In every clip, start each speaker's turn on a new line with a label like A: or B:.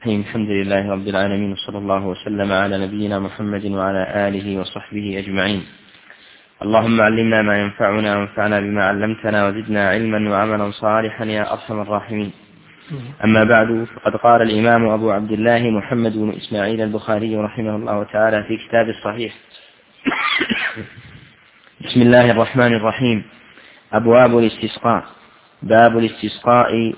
A: الحمد لله رب العالمين، وصلى الله وسلم على نبينا محمد وعلى آله وصحبه أجمعين. اللهم علمنا ما ينفعنا وانفعنا بما علمتنا وزدنا علما وعملا صالحا يا أرحم الراحمين. أما بعد، فقد قال الإمام أبو عبد الله محمد بن إسماعيل البخاري رحمه الله تعالى في كتاب الصحيح: بسم الله الرحمن الرحيم. أبواب الاستسقاء. باب الاستسقاء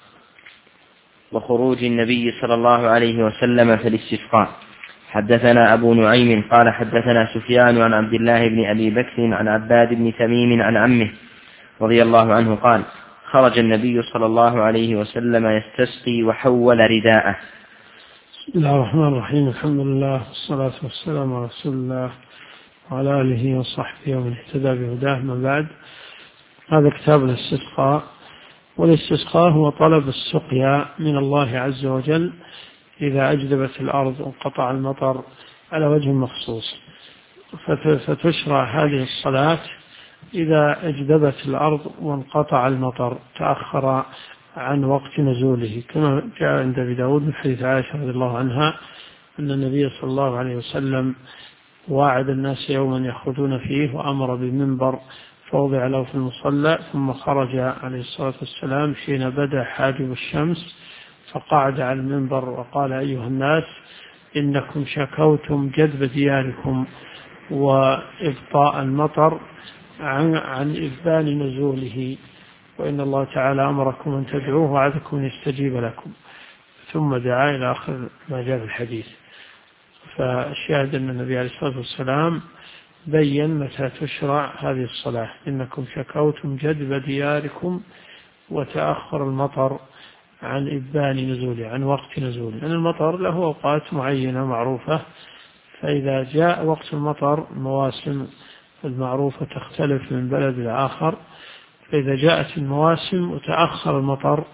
A: وخروج النبي صلى الله عليه وسلم في الاستسقاء. حدثنا أبو نعيم قال حدثنا سفيان عن عبد الله بن أبي بكر عن عباد بن تميم عن عمه رضي الله عنه قال: خرج النبي صلى الله عليه وسلم يستسقي وحول رداءه.
B: بسم الله الرحمن الرحيم. الحمد لله والصلاة والسلام على رسول الله وعلى آله وصحبه ومن اهتدى بهداه. من بعد، هذا كتاب الاستسقاء. والاستسقاء هو طلب السقيا من الله عز وجل إذا أجدبت الأرض وانقطع المطر على وجه مخصوص، فتشرع هذه الصلاة إذا أجدبت الأرض وانقطع المطر، تأخر عن وقت نزوله، كما جاء عند أبي داود من حديث عائشة رضي الله عنها أن النبي صلى الله عليه وسلم واعد الناس يوما يخرجون فيه وأمر بمنبر فوضع له في المصلى، ثم خرج عليه الصلاة والسلام حين بدا حاجب الشمس فقعد على المنبر وقال: أيها الناس، إنكم شكوتم جذب دياركم وإبطاء المطر عن إذبان نزوله، وإن الله تعالى أمركم أن تدعوه وعدكم أن يستجيب لكم. ثم دعا إلى آخر ما جاء في الحديث. فالشاهد أن النبي عليه الصلاة والسلام بين متى تشرع هذه الصلاة: إنكم شكوتم جذب دياركم وتأخر المطر عن إذبان نزوله، عن وقت نزوله، لأن المطر له أوقات معينة معروفة، فإذا جاء وقت المطر المواسم المعروفة تختلف من بلد لآخر، فإذا جاءت المواسم وتأخر المطر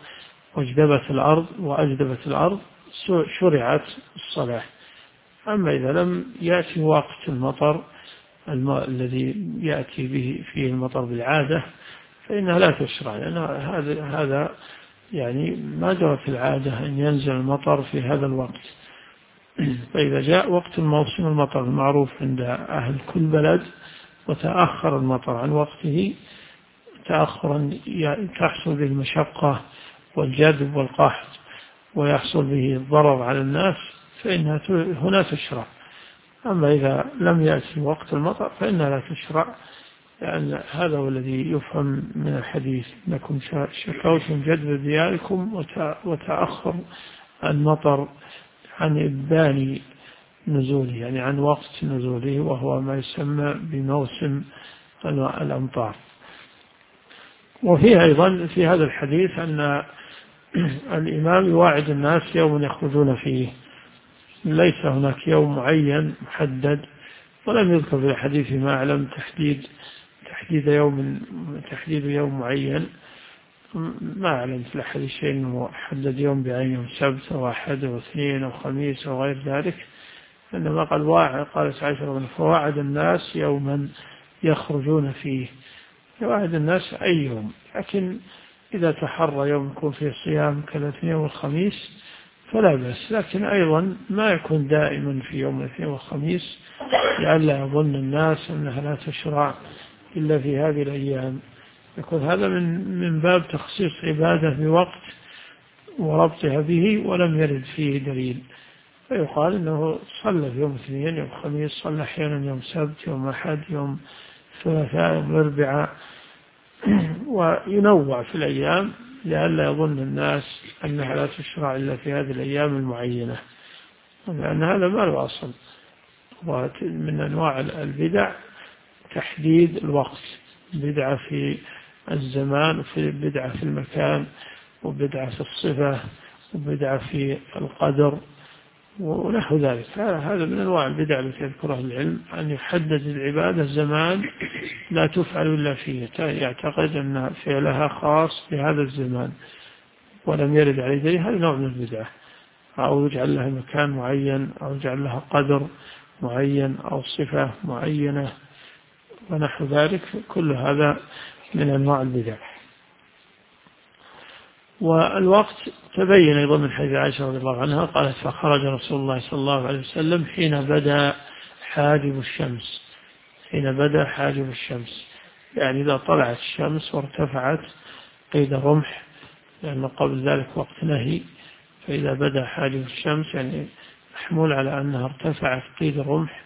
B: وأجدبت الأرض شرعت الصلاة. أما إذا لم يأتي وقت المطر الذي يأتي به فيه المطر بالعادة فإنها لا تشرع، لأن هذا يعني ما جرت العادة أن ينزل المطر في هذا الوقت. فإذا جاء وقت الموسم المطر المعروف عند أهل كل بلد وتأخر المطر عن وقته تأخرا تحصل به المشقة والجذب والقحط ويحصل به الضرر على الناس، فإنها هنا تشرع. أما إذا لم يأتي وقت المطر فإنها لا تشرع، لأن هذا هو الذي يفهم من الحديث: إنكم شكوتم جذب دياركم وتأخر المطر عن إذبان نزوله، يعني عن وقت نزوله، وهو ما يسمى بموسم الأمطار. وفيه أيضا في هذا الحديث أن الإمام يواعد الناس يوم يخرجون فيه، ليس هناك يوم معين محدد، ولم يذكر في الحديث ما أعلم تحديد يوم معين، ما أعلم في الحديث شيء أنه حدد يوم بعينه، سبت أو أحد أو اثنين أو خميس أو غير ذلك، إنما قالت عائشة: فواعد الناس يوما يخرجون فيه. يواعد الناس أي يوم، لكن إذا تحرى يوم يكون فيه صيام كالاثنين والخميس فلا بأس، لكن أيضا ما يكون دائما في يوم الاثنين والخميس، لئلا يظن الناس أنها لا تشرع إلا في هذه الأيام. يكون هذا من باب تخصيص عبادة بوقت وربطها به ولم يرد فيه دليل، فيقال إنه صلى في يوم الاثنين، يوم الخميس، صلى أحيانا يوم سبت، يوم أحد، يوم ثلاثاء، يوم الأربعاء، وينوع في الأيام لئلا يظن الناس أنها لا تشرع إلا في هذه الأيام المعينة، لأن هذا ما له أصل. ومن أنواع البدع تحديد الوقت، بدعة في الزمان، وفي بدعة في المكان، وبدعة في الصفة، وبدعة في القدر ونحو ذلك. هذا من أنواع البدع التي يذكرها العلم، أن يحدد العبادة زمان لا تفعل إلا فيه، يعتقد أن فعلها خاص بهذا الزمان ولم يرد عليه دليل، هذا نوع من البدعة. أو يجعل لها مكان معين، أو يجعل لها قدر معين، أو صفة معينة ونحو ذلك، كل هذا من أنواع البدع. والوقت تبين أيضا من حديث عائشة رضي الله عنها قالت فخرج رسول الله صلى الله عليه وسلم حين بدأ حاجب الشمس، حين بدأ حاجب الشمس، يعني إذا طلعت الشمس وارتفعت قيد رمح، لأن قبل ذلك وقت نهي، فإذا بدأ حاجب الشمس يعني محمول على أنها ارتفعت قيد الرمح،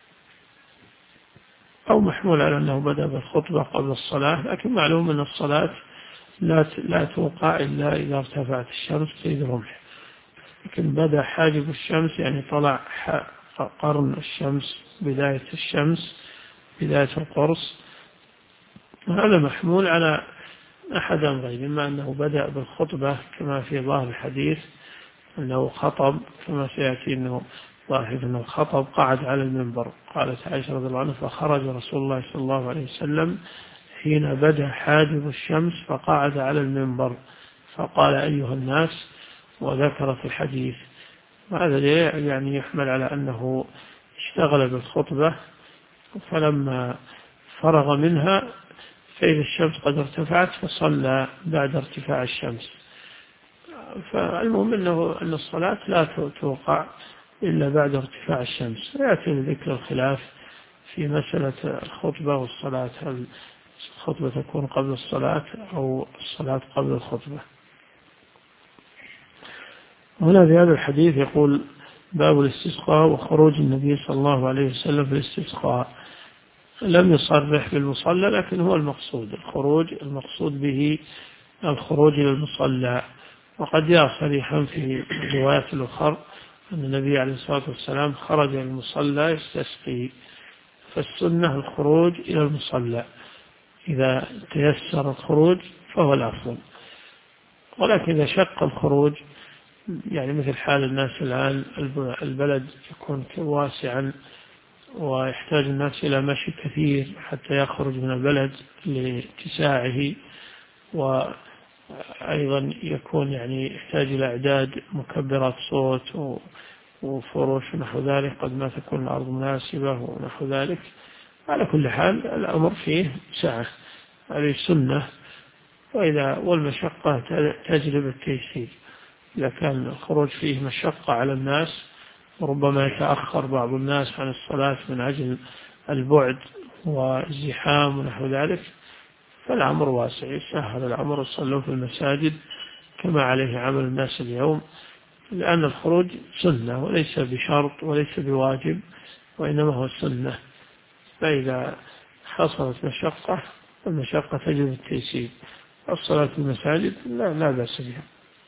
B: أو محمول على أنه بدأ بالخطبة قبل الصلاة. لكن معلوم أن الصلاة لا توقع إلا إذا ارتفعت الشمس قيد الرمح. لكن بدأ حاجب الشمس يعني طلع قرن الشمس، بداية الشمس، بداية القرص، هذا محمول على أحد أمرين: إما أنه بدأ بالخطبة كما في ظاهر الحديث أنه خطب، كما سيأتي أنه ظاهر أنه خطب قعد على المنبر. قالت عائشة رضي الله عنها فخرج رسول الله صلى الله عليه وسلم حين بدأ حاجب الشمس فقعد على المنبر فقال أيها الناس، وذكرت الحديث. وهذا يعني يحمل على أنه اشتغل بالخطبة، فلما فرغ منها فإذا الشمس قد ارتفعت فصلى بعد ارتفاع الشمس. فالمهم أن الصلاة لا توقع إلا بعد ارتفاع الشمس. ويأتي ذكر الخلاف في مسألة الخطبة والصلاة، هل الخطبة تكون قبل الصلاة أو الصلاة قبل الخطبة. هنا في هذا الحديث يقول باب الاستسقاء وخروج النبي صلى الله عليه وسلم في الاستسقاء. لم يصرح بالمصلى، لكن هو المقصود الخروج، المقصود به الخروج إلى المصلى. وقد جاء صريحا في الروايات الأخرى أن النبي عليه الصلاة والسلام خرج إلى المصلى يستسقي. فالسنة الخروج إلى المصلى، إذا تيسر الخروج فهو الأفضل. ولكن إذا شق الخروج، يعني مثل حال الناس الآن، البلد يكون واسعا ويحتاج الناس إلى مشي كثير حتى يخرج من البلد لاتساعه، وأيضا يكون يعني يحتاج إلى إعداد مكبرات صوت وفروش ونحو ذلك، قد ما تكون الأرض مناسبة ونحو ذلك. على كل حال الأمر فيه سعة، هذه سنة، والمشقة تجلب التيسير. إذا كان الخروج فيه مشقة على الناس وربما يتأخر بعض الناس عن الصلاة من أجل البعد والزحام ونحو ذلك، فالأمر واسع، يسهل الأمر، يصلوا في المساجد كما عليه عمل الناس اليوم، لأن الخروج سنة وليس بشرط وليس بواجب، وإنما هو سنة. فإذا حصلت مشقة فالمشقة تجب التيسير. الصلاة في المساجد لا بأس بها.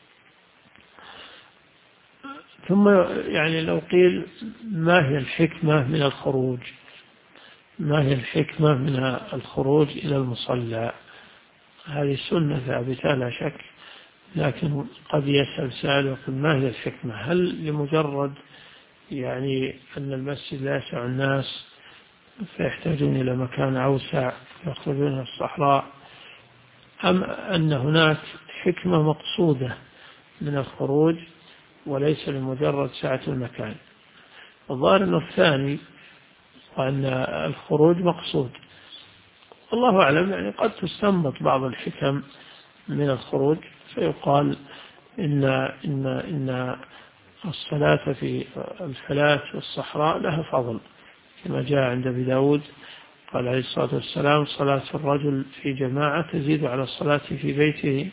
B: ثم يعني لو قيل ما هي الحكمة من الخروج، ما هي الحكمة من الخروج إلى المصلى؟ هذه سنة ثابتة لا شك، لكن قد يسأل سائل ويقول ما هي الحكمة؟ هل لمجرد يعني أن المسجد لا يسع الناس فيحتاجون إلى مكان أوسع يخرجون إلى الصحراء، أم أن هناك حكمة مقصودة من الخروج وليس لمجرد سعة المكان؟ الظاهر أنه الثاني، وأن الخروج مقصود. والله أعلم، يعني قد تستنبط بعض الحكم من الخروج، فيقال إن الصلاة في الفلاة والصحراء لها فضل، كما جاء عند أبي داود قال عليه الصلاة والسلام صلاة الرجل في جماعة تزيد على الصلاة في بيته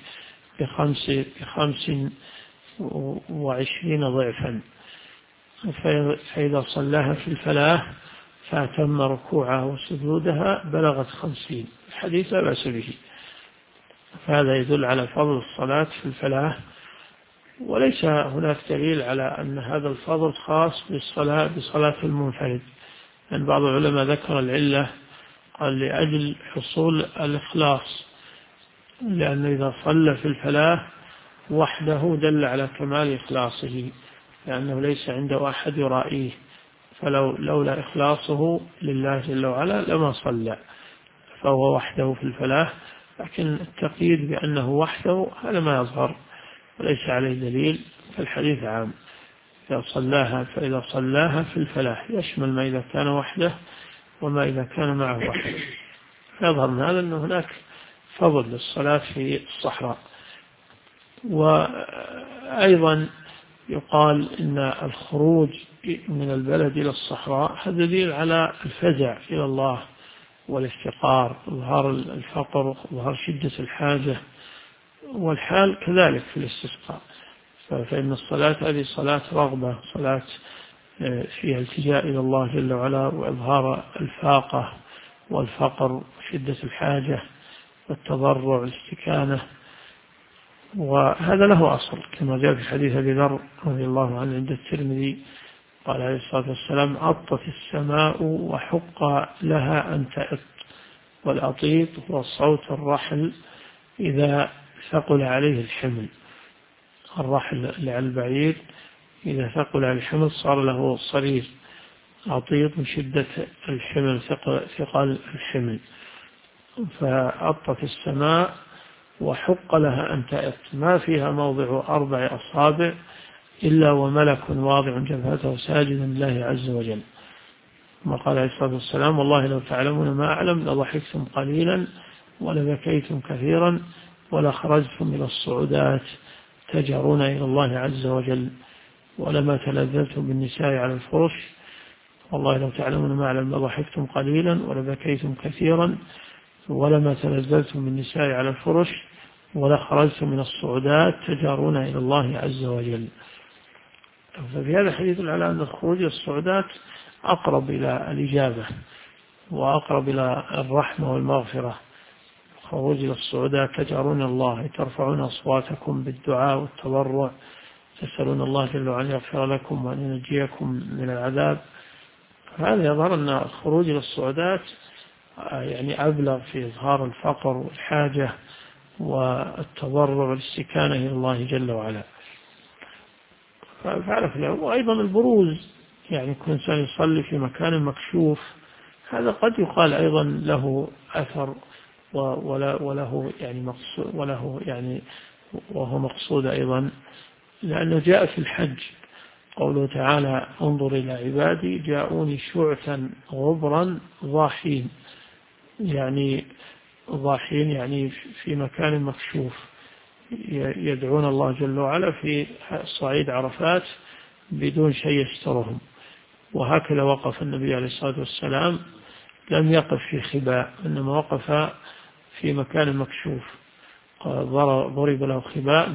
B: ب25 ضعفا، فإذا صلاها في الفلاة فأتم ركوعها وسجودها بلغت 50. الحديث لا بأس به، فهذا يدل على فضل الصلاة في الفلاة. وليس هناك دليل على أن هذا الفضل خاص بصلاة المنفرد، لأن بعض العلماء ذكر العلة قال لأجل حصول الإخلاص، لأنه إذا صلى في الفلاة وحده دل على كمال إخلاصه، لأنه ليس عنده أحد يرائيه، لولا إخلاصه لله جل وعلا لما صلى، فهو وحده في الفلاح. لكن التقييد بأنه وحده هذا ما يظهر وليس عليه دليل، فالحديث عام، فإذا صلاها في الفلاح يشمل ما إذا كان وحده وما إذا كان معه وحده. فيظهر من هذا أن هناك فضل للصلاة في الصحراء. وأيضا يقال إن الخروج من البلد إلى الصحراء هذا دليل على الفزع إلى الله والافتقار، إظهار الفقر، إظهار شدة الحاجة، والحال كذلك في الاستسقاء. فإن الصلاة هذه صلاة رغبة، صلاة فيها التجاء إلى الله جل وعلا وإظهار الفاقة والفقر وشدة الحاجة والتضرع والاستكانة. وهذا له أصل كما جاء في حديث أبي ذر رضي الله عنه عند الترمذي قال عليه الصلاة والسلام: أطت السماء وحق لها أن تأط. والأطيط هو صوت الرحل إذا ثقل عليه الحمل، الرحل على البعير إذا ثقل عليه الحمل صار له صرير، أطيط من شدة الحمل، ثقل الحمل. فأطت السماء وحق لها أن تأط، ما فيها موضع 4 أصابع إلا وملك واضع جبهته ساجدا لله عز وجل. ما قال عليه الصلاة والسلام: والله لو تعلمون ما أعلم لضحكتم قليلا ولبكيتم كثيرا ولخرجتم إلى الصعودات تجرون إلى الله عز وجل ولما تلذذتم بالنساء على الفرش. والله لو تعلمون ما أعلم لضحكتم قليلا ولبكيتم كثيرا ولما تلذذتم بالنساء على الفرش ولخرجتم من الصعودات تجارون إلى الله عز وجل. ففي هذا الحديث على أن الخروج إلى الصعودات أقرب إلى الإجابة وأقرب إلى الرحمة والمغفرة. الخروج إلى الصعودات تجارون الله، ترفعون أصواتكم بالدعاء والتضرع، تسألون الله جل وعلا يغفر لكم وأن ينجيكم من العذاب. هذا يظهر أن الخروج إلى الصعودات يعني أبلغ في إظهار الفقر والحاجة والتضرع والاستكانة إلى الله جل وعلا. فعرف له. وأيضا البروز، يعني كل إنسان يصلي في مكان مكشوف، هذا قد يقال أيضا له أثر وله يعني وهو مقصود أيضا، لأنه جاء في الحج قوله تعالى: انظر إلى عبادي جاءوني شعثا غبرا ضاحين، يعني ضاحين يعني في مكان مكشوف، يدعون الله جل وعلا في صعيد عرفات بدون شيء يسترهم. وهكذا وقف النبي عليه الصلاة والسلام، لم يقف في خباء، إنما وقف في مكان مكشوف، ضرب له خباء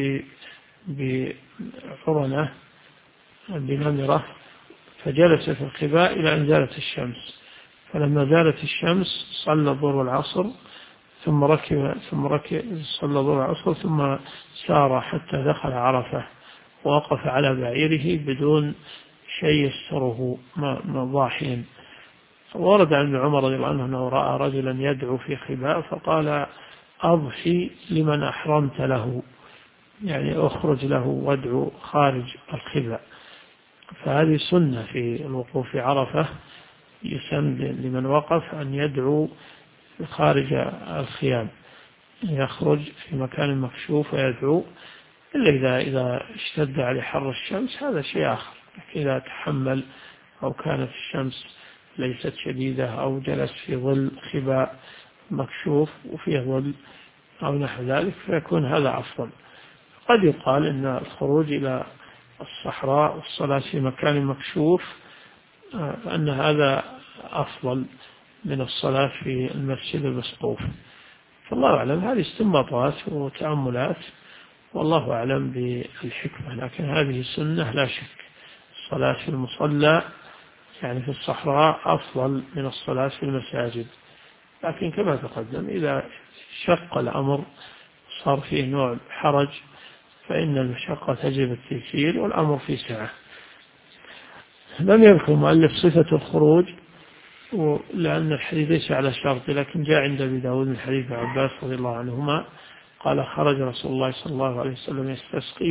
B: بعرنة بنمرة، فجلس في الخباء إلى أن زالت الشمس. فلما زالت الشمس صلى الظهر والعصر، ثم ركب صلى الظهر والعصر، ثم سار حتى دخل عرفة ووقف على بعيره بدون شيء يستره ضاحين. ورد عن ابن عمر رضي الله عنه أنه رأى رجلا يدعو في خباء فقال: أضحي لمن أحرمت له، يعني أخرج له وادعو خارج الخباء. فهذه سنة في الوقوف في عرفة، يسن لمن وقف أن يدعو خارج الخيام، يخرج في مكان مكشوف ويدعو، إلا إذا اشتد عليه حر الشمس هذا شيء آخر. إذا تحمل أو كانت الشمس ليست شديدة أو جلس في ظل خباء مكشوف وفيه ظل أو نحو ذلك فيكون هذا أفضل. قد يقال إن الخروج إلى الصحراء والصلاة في مكان مكشوف أن هذا أفضل من الصلاة في المسجد المسقوف. فالله أعلم، هذه استنباطات وتأملات والله أعلم بالحكمة، لكن هذه سنة لا شك. الصلاة في المصلى يعني في الصحراء أفضل من الصلاة في المساجد، لكن كما تقدم إذا شق الأمر صار فيه نوع حرج فإن المشقة تجب التيسير والأمر في سعة. لم يذكر المؤلف صفة الخروج لأن الحديث ليس على شرط، لكن جاء عند أبي داود من حديث عباس رضي الله عنهما قال: خرج رسول الله صلى الله عليه وسلم يستسقي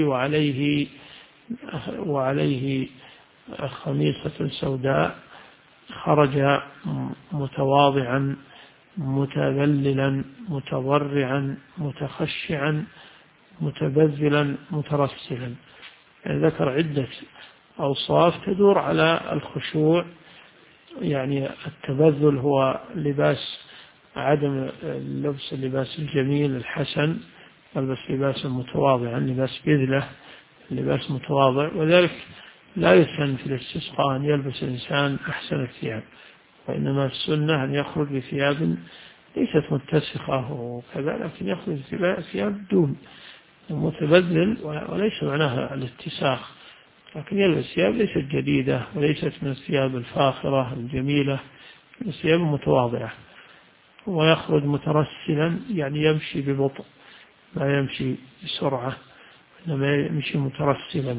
B: وعليه خميصة سوداء، خرج متواضعا متذللا متضرعا متخشعا متبذلا مترسلا. يعني ذكر عدة أوصاف تدور على الخشوع. يعني التبذل هو لباس عدم لبس اللباس الجميل الحسن يلبس لباسا متواضعا، لباس بذلة، لباس متواضع. وذلك لا يسن في الاستسقاء أن يلبس الإنسان أحسن الثياب، وإنما السنة أن يخرج بثياب ليست متسخة وكذا، لكن يخرج بثياب دون متبذل، وليس معناها الاتساخ، لكن يلبس ثياب ليست جديدة وليست من الثياب الفاخرة الجميلة، الثياب متواضعة. ويخرج مترسلا، يعني يمشي ببطء، لا يمشي بسرعة، إنما يمشي مترسلا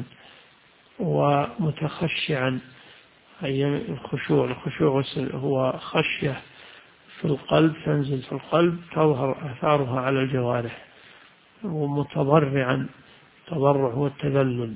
B: ومتخشعا. أي الخشوع هو خشية في القلب، تنزل في القلب تظهر آثارها على الجوارح. ومتضرعا، تضرع هو التذلل،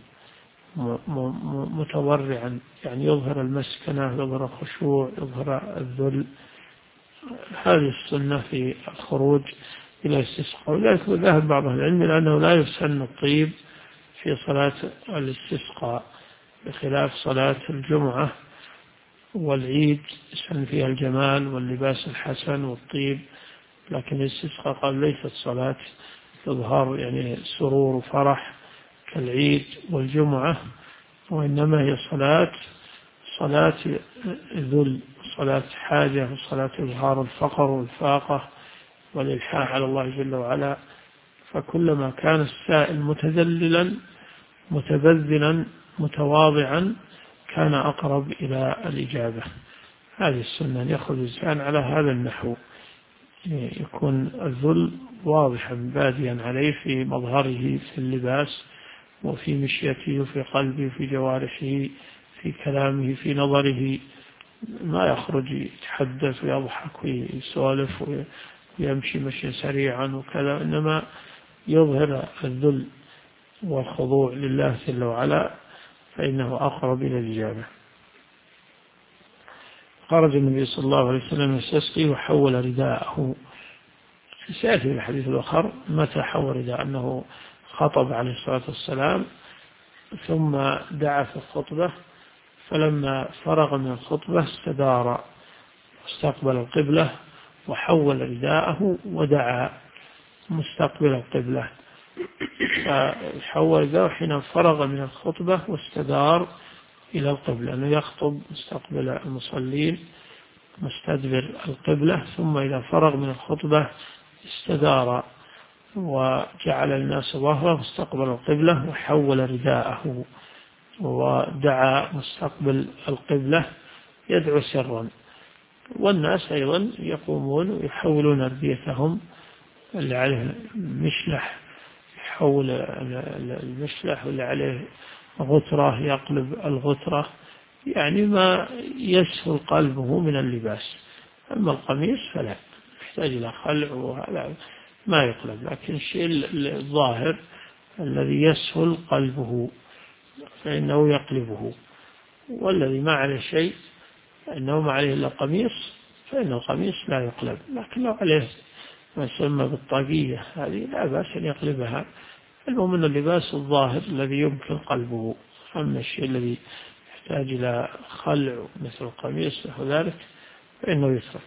B: متضرعا يعني يظهر المسكنة، يظهر الخشوع، يظهر الذل. هذه السنة في الخروج إلى الاستسقاء. ولذلك ذهب بعض العلم إلى أنه لا يسن الطيب في صلاة الاستسقاء، بخلاف صلاة الجمعة والعيد يسن فيها الجمال واللباس الحسن والطيب. لكن الاستسقاء قال ليست صلاة تظهر يعني سرور وفرح كالعيد والجمعة، وإنما هي صلاة ذل، صلاة حاجة، وصلاة إظهار الفقر والفاقة والإلحاح على الله جل وعلا. فكلما كان السائل متذللا متبذلا متواضعا كان أقرب إلى الإجابة. هذه السنة، يخرج الإنسان على هذا النحو، يكون الذل واضحا باديا عليه في مظهره، في اللباس وفي مشيته وفي قلبه وفي جوارحه، في كلامه، في نظره. ما يخرج يتحدث ويضحك ويسولف ويمشي مشيا سريعا وكذا، إنما يظهر الذل والخضوع لله جل وعلا، فإنه أقرب إلى الإجابة. خرج النبي صلى الله عليه وسلم يستسقي وحول رداءه. سيأتي في الحديث الآخر متى حول رداءه، أنه خطب عليه الصلاة والسلام ثم دعا في الخطبة، فلما فرغ من الخطبة استدار واستقبل القبلة وحول رداءه ودعا مستقبل القبلة. فحول رداءه حين فرغ من الخطبة واستدار إلى القبلة، أنه يخطب مستقبل المصلين مستدبر القبلة، ثم إذا فرغ من الخطبة استدار وجعل الناس ظهره واستقبل القبلة وحول رداءه ودعا مستقبل القبلة يدعو سرا. والناس أيضا يقومون ويحولون أرديتهم اللي عليه مشلح، يحول المشلح، واللي عليه غترة يقلب الغترة، يعني ما يسهل قلبه من اللباس. أما القميص فلا يحتاج إلى خلع، وهذا ما يقلب، لكن الشيء الظاهر الذي يسهل قلبه فإنه يقلبه. والذي ما عليه شيء أنه ما عليه إلا قميص فإن القميص لا يقلب، لكن لو عليه ما يسمى بالطاقية هذه لا بأس أن يقلبها. المهم أن اللباس الظاهر الذي يمكن قلبه. أما الشيء الذي يحتاج إلى خلع مثل القميص وذلك فإنه يترك.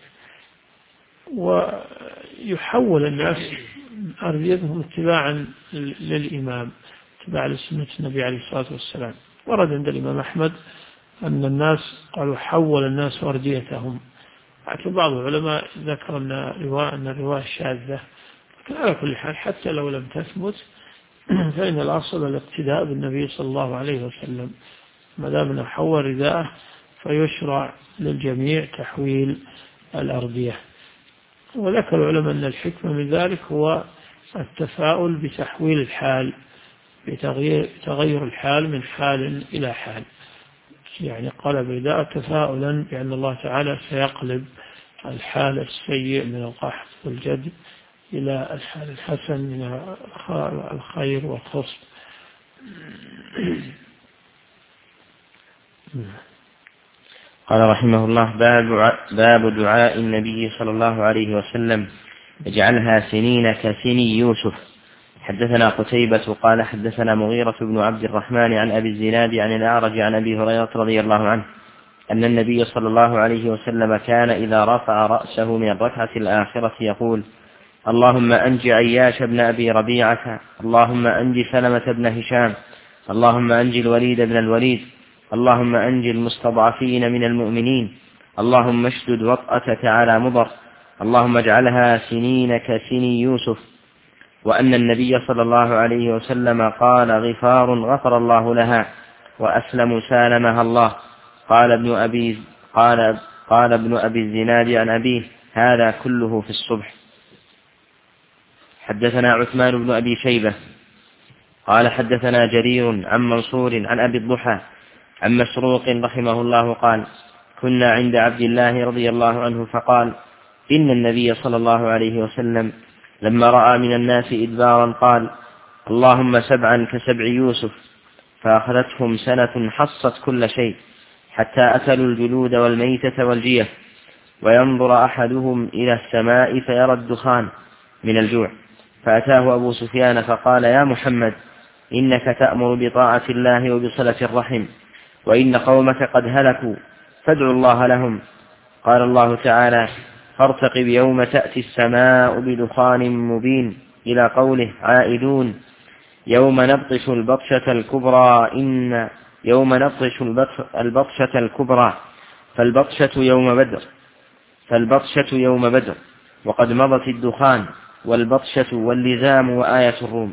B: ويحول الناس أرضيتهم اتباعا للإمام، اتباع لسنة النبي عليه الصلاة والسلام. ورد عند الإمام أحمد أن الناس قالوا حول الناس أرضيتهم، لكن بعض العلماء ذكر أن الرواية شاذة. لكن على كل حال حتى لو لم تثبت فإن الأصل الاقتداء بالنبي صلى الله عليه وسلم، ما دام أنه حول رداءه فيشرع للجميع تحويل الأرضية. وذكر العلماء أن الحكمة من ذلك هو التفاؤل بتحويل الحال، بتغير الحال من حال إلى حال، يعني قلب رداء تفاؤلا بأن الله تعالى سيقلب الحال السيء من القحط والجد إلى الحال الحسن من الخير والخصب.
A: قال رحمه الله: باب دعاء النبي صلى الله عليه وسلم: اجعلها سنين كسني يوسف. حدثنا قتيبة قال حدثنا مغيرة بن عبد الرحمن عن أبي الزناد عن الأعرج عن أبي هريرة رضي الله عنه أن النبي صلى الله عليه وسلم كان إذا رفع رأسه من الركعة الآخرة يقول: اللهم أنج عياش بن أبي ربيعة، اللهم أنج سلمة بن هشام، اللهم أنج الوليد بن الوليد، اللهم أنج المستضعفين من المؤمنين، اللهم اشدد وطأتك على مضر، اللهم اجعلها سنين كسني يوسف. وأن النبي صلى الله عليه وسلم قال: غفار غفر الله لها، وأسلم سالمها الله. قال ابن أبي الزناد عن أبيه: هذا كله في الصبح. حدثنا عثمان بن أبي شيبة قال حدثنا جرير عن منصور عن أبي الضحى عن مسروق رحمه الله قال: كنا عند عبد الله رضي الله عنه فقال: إن النبي صلى الله عليه وسلم لما رأى من الناس إدبارا قال: اللهم 7 كسبع يوسف، فأخذتهم سنة حصت كل شيء حتى أكلوا الجلود والميتة والجيف، وينظر أحدهم إلى السماء فيرى الدخان من الجوع، فأتاه أبو سفيان فقال: يا محمد، إنك تأمر بطاعة الله وبصلة الرحم، وإن قومك قد هلكوا، فادعوا الله لهم. قال الله تعالى: فارتقب يوم تأتي السماء بدخان مبين، إلى قوله: عائدون يوم نبطش البطشة الكبرى فالبطشة يوم بدر، وقد مضت الدخان والبطشة واللزام وآية الروم.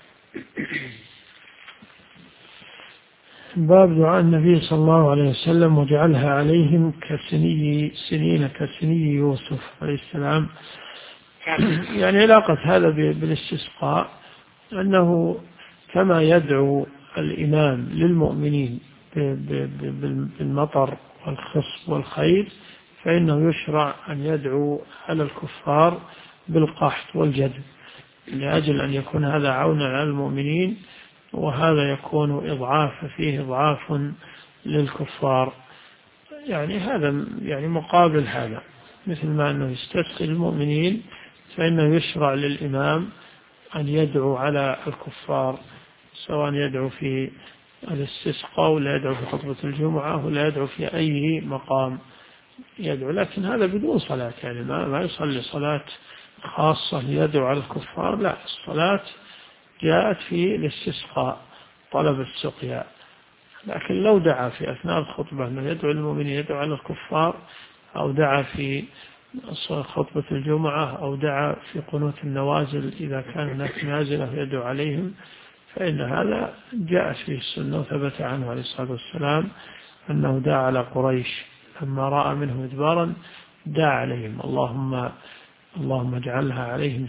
B: باب دعاء النبي صلى الله عليه وسلم: وجعلها عليهم سنين كسني يوسف عليه السلام. يعني علاقة هذا بالاستسقاء أنه كما يدعو الإمام للمؤمنين بالمطر والخصب والخير، فإنه يشرع أن يدعو على الكفار بالقحط والجدب، لأجل أن يكون هذا عونا على المؤمنين، وهذا يكون فيه إضعاف للكفار. يعني هذا يعني مقابل هذا، مثل ما أنه يستسقي المؤمنين، فإنه يشرع للإمام أن يدعو على الكفار، سواء يدعو في الاستسقاء ولا يدعو في خطبة الجمعة ولا يدعو في أي مقام يدعو، لكن هذا بدون صلاة، يعني ما يصلي صلاة خاصة ليدعو على الكفار، لا، الصلاة جاءت في الاستسقاء طلب السقيا. لكن لو دعا في أثناء الخطبة أنه يدعو المؤمنين يدعو على الكفار، أو دعا في خطبة الجمعة، أو دعا في قنوت النوازل إذا كان هناك نازلة يدعو عليهم، فإن هذا جاء فيه السنة وثبت عنه عليه الصلاة والسلام أنه دعا على قريش لما رأى منهم إدبارا، دعا عليهم: اللهم اجعلها عليهم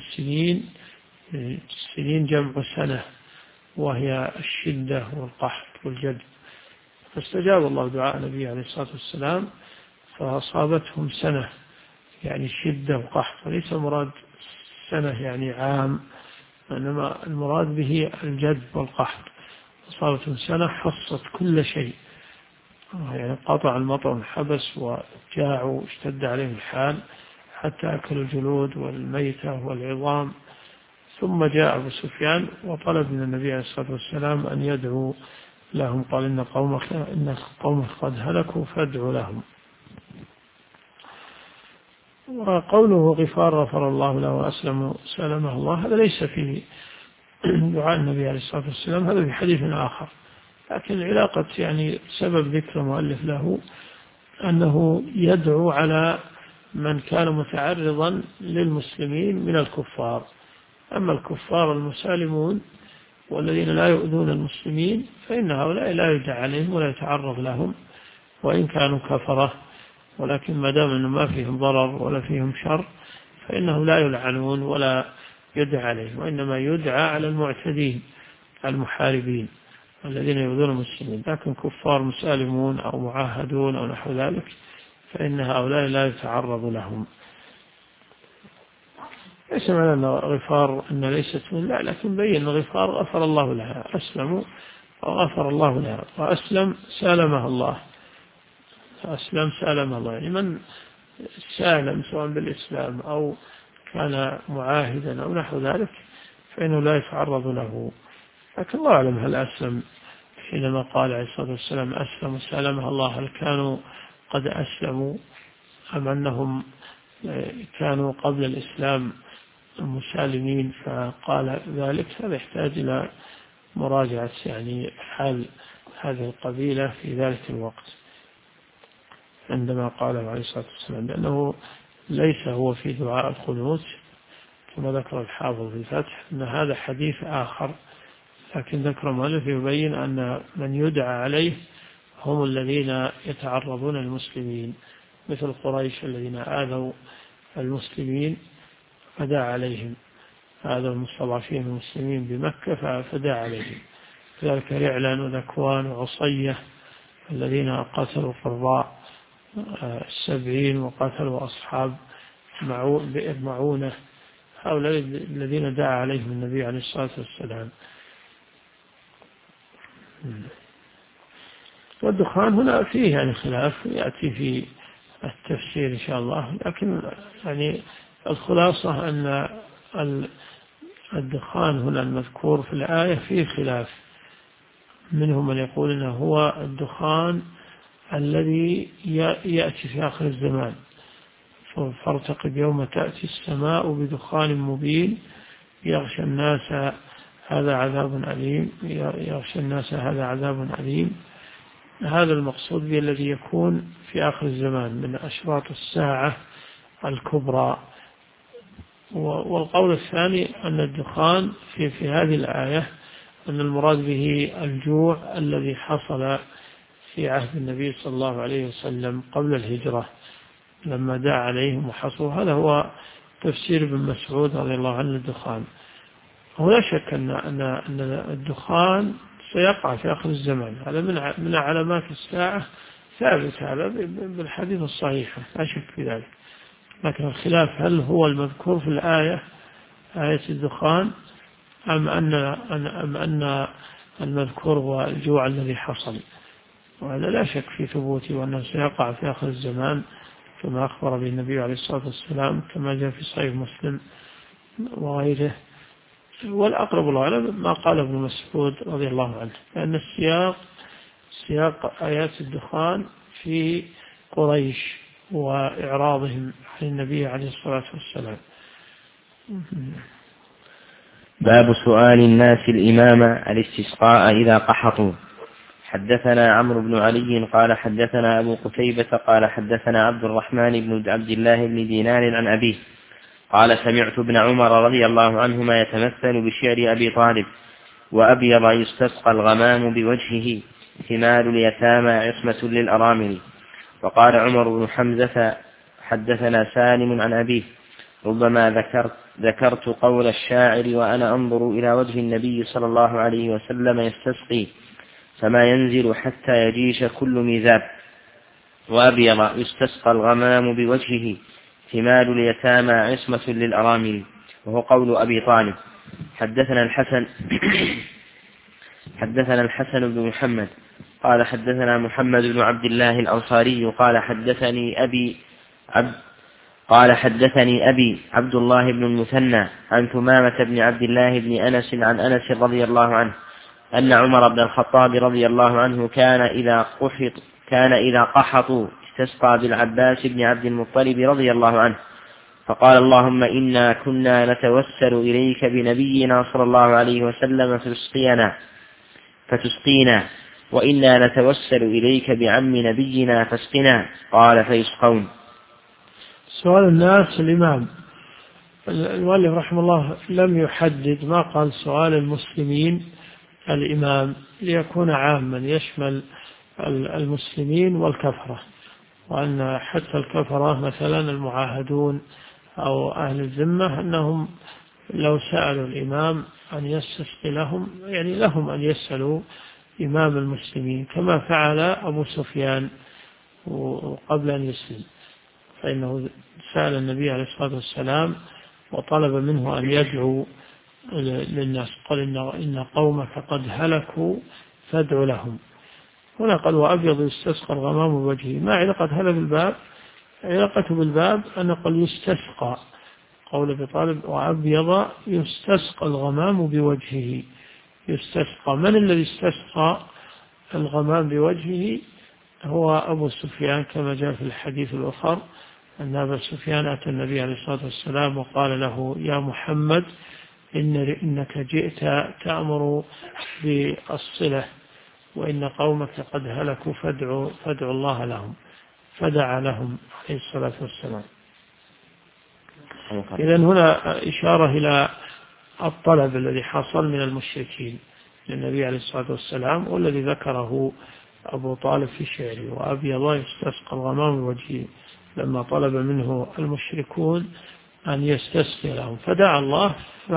B: السنين جمع سنة، وهي الشدة والقحط والجد. فاستجاب الله دعاء النبي عليه الصلاة والسلام، فأصابتهم سنة يعني شدة وقحط، وليس المراد سنة يعني عام، إنما المراد به الجد والقحط. أصابتهم سنة حصت كل شيء، يعني قطع المطر وانحبس وجاعوا، اشتد عليهم الحال حتى أكلوا الجلود والميتة والعظام. ثم جاء أبو سفيان وطلب من النبي عليه الصلاة والسلام أن يدعو لهم، قال: إن قومك قد هلكوا فادعوا لهم. وقوله غفار غفر الله له وأسلم سلمه الله، هذا ليس في دعاء النبي عليه الصلاة والسلام، هذا في حديث آخر، لكن علاقة يعني سبب ذكر المؤلف له أنه يدعو على من كان متعرضا للمسلمين من الكفار. أما الكفار المسالمون والذين لا يؤذون المسلمين فإن هؤلاء لا يدعى عليهم ولا يتعرض لهم وإن كانوا كفرة، ولكن ما دام أنه ما فيهم ضرر ولا فيهم شر فإنه لا يلعنون ولا يدعى عليهم، وإنما يدعى على المعتدين المحاربين الذين يؤذون المسلمين. لكن كفار مسالمون أو معاهدون أو نحو ذلك فإن هؤلاء لا يتعرض لهم. ليس معنى أن غفار أن ليست من، لا، لكن بين غفار غفر الله لها، أسلموا وغفر الله لها، وأسلم سالمها الله، أسلم سالمها الله، يعني من سالم سواء بالإسلام أو كان معاهدا أو نحو ذلك فإنه لا يتعرض له. لكن الله أعلم هل أسلم حينما قال عليه الصلاة والسلام أسلم سالمها الله، هل كانوا قد أسلموا أم أنهم كانوا قبل الإسلام مسالمين فقال ذلك، هذا يحتاج إلى مراجعة يعني حال هذه القبيلة في ذلك الوقت عندما قاله عليه الصلاة والسلام، لأنه ليس هو في دعاء القنوت كما ذكر الحافظ في الفتح، أن هذا حديث آخر، لكن ذكر المؤلف يبين أن من يدعى عليه هم الذين يتعرضون للمسلمين، مثل قريش الذين آذوا المسلمين فدعا عليهم، آذوا المستضعفين المسلمين بمكة فدعا عليهم، كذلك رعلان وذكوان وعصية الذين قتلوا قراء 70 وقتلوا أصحاب بئر معونة، هؤلاء الذين دعا عليهم النبي عليه الصلاة والسلام. والدخان هنا فيه يعني خلاف يأتي في التفسير إن شاء الله، لكن يعني الخلاصة أن الدخان هنا المذكور في الآية فيه خلاف، منهم من يقول إنه هو الدخان الذي يأتي في آخر الزمان، فارتقب يوم تأتي السماء بدخان مبين يغشى الناس هذا عذاب أليم، يغشى الناس هذا عذاب أليم. هذا المقصود به الذي يكون في آخر الزمان من أشراط الساعة الكبرى. والقول الثاني أن الدخان في هذه الآية أن المراد به الجوع الذي حصل في عهد النبي صلى الله عليه وسلم قبل الهجرة لما دعا عليهم وحصوا، هذا هو تفسير ابن مسعود رضي الله عنه الدخان. ولا شك أن الدخان سيقع في آخر الزمان، هذا من علامات الساعة، ثابت هذا بالحديث الصحيحة لا شك في ذلك، لكن الخلاف هل هو المذكور في الآية آية الدخان أم أن المذكور هو الجوع الذي حصل، وهذا لا شك في ثبوته وأنه سيقع في آخر الزمان كما أخبر به النبي عليه الصلاة والسلام كما جاء في صحيح مسلم وغيره. والأقرب العلم ما قال ابن مسعود رضي الله عنه، لأن سياق آيات الدخان في قريش وإعراضهم عن النبي عليه الصلاة والسلام.
A: باب سؤال الناس الإمام الاستسقاء إذا قحطوا. حدثنا عمرو بن علي قال حدثنا أبو قتيبة قال حدثنا عبد الرحمن بن عبد الله بن دينار عن أبيه قال سمعت ابن عمر رضي الله عنهما يتمثل بشعر أبي طالب: وأبيض يستسقى الغمام بوجهه ثمال اليتامى عصمة للأرامل. وقال عمر بن حمزة حدثنا سالم عن أبيه: ربما ذكرت قول الشاعر وأنا أنظر إلى وجه النبي صلى الله عليه وسلم يستسقي فما ينزل حتى يجيش كل ميزاب. وأبيض يستسقى الغمام بوجهه ثمال اليتامى عصمة للأرامل، وهو قول أبي طالب. حدثنا الحسن بن محمد قال حدثنا محمد بن عبد الله الأنصاري قال حدثني أبي عبد الله بن المثنى عن ثمامة بن عبد الله بن أنس عن أنس رضي الله عنه أن عمر بن الخطاب رضي الله عنه كان إذا قحطوا استسقى بالعباس بن عبد المطلب رضي الله عنه فقال: اللهم إنا كنا نتوسل إليك بنبينا صلى الله عليه وسلم فتسقينا، وإنا نتوسل إليك بعم نبينا فاسقنا. قال: فيسقون.
B: سؤال الناس الإمام، المؤلف رحمه الله لم يحدد، ما قال سؤال المسلمين الإمام ليكون عاما يشمل المسلمين والكفرة، وأن حتى الكفرة مثلا المعاهدون أو أهل الذمة أنهم لو سألوا الإمام أن يستسقي لهم، يعني لهم أن يسألوا إمام المسلمين كما فعل أبو سفيان قبل أن يسلم، فإنه سأل النبي عليه الصلاة والسلام وطلب منه أن يدعو للناس، قال إن قومك قد هلكوا فادعوا لهم. هنا قال: وأبيض يستسقى الغمام بوجهه، ما علاقة هذا بالباب؟ علاقة بالباب أن قال يستسقى، قول أبي طالب: وأبيض يستسقى الغمام بوجهه. يستسقى، من الذي استسقى الغمام بوجهه؟ هو أبو سفيان كما جاء في الحديث الآخر أن أبا سفيان أتى النبي عليه الصلاة والسلام وقال له يا محمد إنك جئت تأمر بالصلة وإن قومك قد هلكوا فادعوا الله لهم، فدعا لهم عليه الصلاة والسلام. إذن هنا إشارة إلى الطلب الذي حصل من المشركين للنبي عليه الصلاة والسلام، والذي ذكره أبو طالب في شعره: وأبيض يستسقى الغمام وجهه، لما طلب منه المشركون أن يستسقي لهم فدعا الله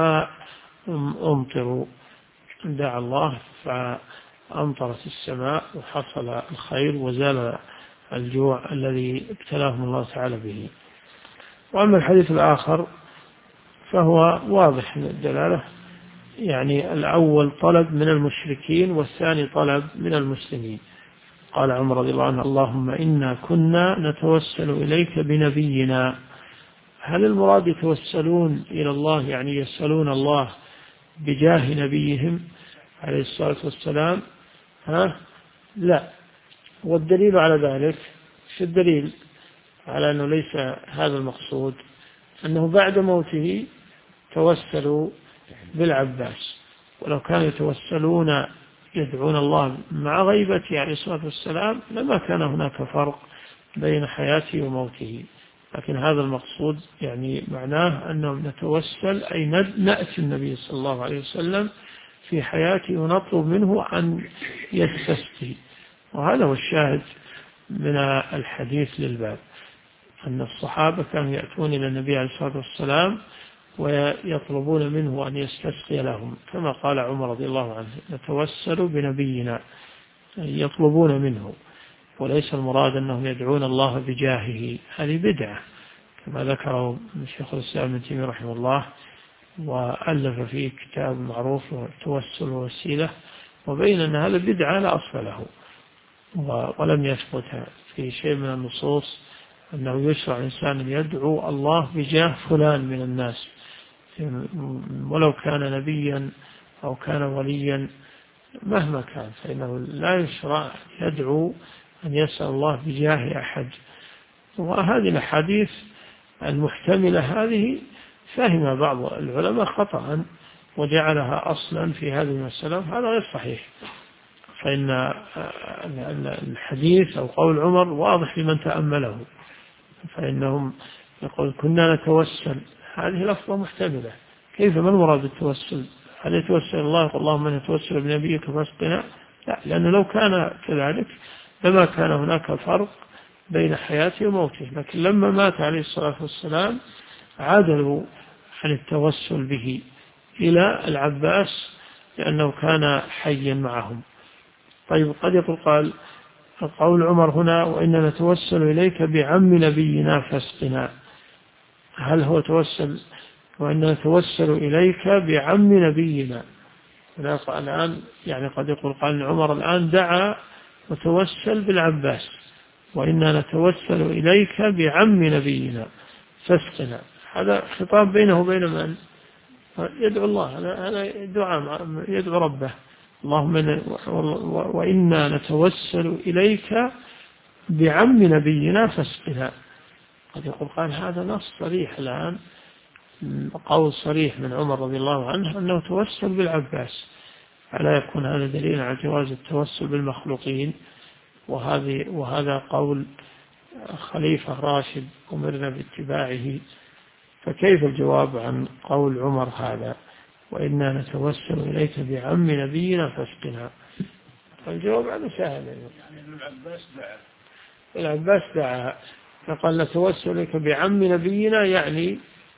B: فأمطروا، دعا الله فأمطرت السماء وحصل الخير وزال الجوع الذي ابتلاهم الله تعالى به. وأما الحديث الآخر فهو واضح من الدلالة، يعني الأول طلب من المشركين والثاني طلب من المسلمين. قال عمر رضي الله عنه: اللهم إنا كنا نتوسل إليك بنبينا. هل المراد يتوسلون إلى الله يعني يسألون الله بجاه نبيهم عليه الصلاة والسلام؟ لا. والدليل على ذلك، شو الدليل على أنه ليس هذا المقصود؟ أنه بعد موته توسلوا بالعباس، ولو كانوا يتوسلون يدعون الله مع غيبته عليه الصلاة والسلام لما كان هناك فرق بين حياته وموته. لكن هذا المقصود يعني معناه أنه نتوسل أي نأتي النبي صلى الله عليه وسلم في حياته ونطلب منه أن يستسقي. وهذا هو الشاهد من الحديث للباب، أن الصحابة كانوا يأتون إلى النبي عليه الصلاة والسلام ويطلبون منه أن يستسقي لهم، كما قال عمر رضي الله عنه: نتوسل بنبينا، يطلبون منه، وليس المراد أنهم يدعون الله بجاهه، هذه بدعة كما ذكره شيخ الإسلام ابن تيمية رحمه الله، وألف فيه كتاب معروف التوسل والوسيلة، وبين أن هذا بدعة لا أصل له، ولم يثبت في شيء من النصوص أنه يشرع الإنسان يدعو الله بجاه فلان من الناس، ولو كان نبيا أو كان وليا مهما كان، فإنه لا يشرع يدعو أن يسأل الله بجاه أحد. وهذه الأحاديث المحتملة هذه فهم بعض العلماء خطأ وجعلها أصلا في هذه المسألة، هذا غير صحيح. فإن الحديث أو قول عمر واضح لمن تأمله، فإنهم يقول كنا نتوسل، هذه لفظة محتملة. كيف؟ ما المراد بالتوسل؟ هل يتوسل الله يقول اللهم نتوسل بنبيك فاسقنا؟ لا، لأنه لو كان كذلك لما كان هناك فرق بين حياته وموته. لكن لما مات عليه الصلاة والسلام عادلوا عن التوسل به إلى العباس لأنه كان حيا معهم. طيب، قد يقول قال قول عمر هنا: وإننا نتوسل إليك بعم نبينا فاسقنا. هل هو توسل وإننا نتوسل إليك بعم نبينا؟ الآن يعني قد يقول قال عمر الآن دعا وتوسل بالعباس، وإننا نتوسل إليك بعم نبينا فاسقنا. هذا خطاب بينه وبين من؟ يدعو الله، هذا دعاء يدعو ربه: اللهم وإنا نتوسل إليك بعم نبينا فاسقنا. قد يقول قال هذا نص صريح الآن، قول صريح من عمر رضي الله عنه أنه توسل بالعباس، ألا يكون هذا دليل على جواز التوسل بالمخلوقين؟ وهذا قول خليفة راشد أمرنا باتباعه، فكيف الجواب عن قول عمر هذا وإنا نتوسل إليك بعم نبينا فاسقنا؟ الجواب عنه سهل، يعني العباس دعا فقال نتوسل إليك بعم نبينا، يعني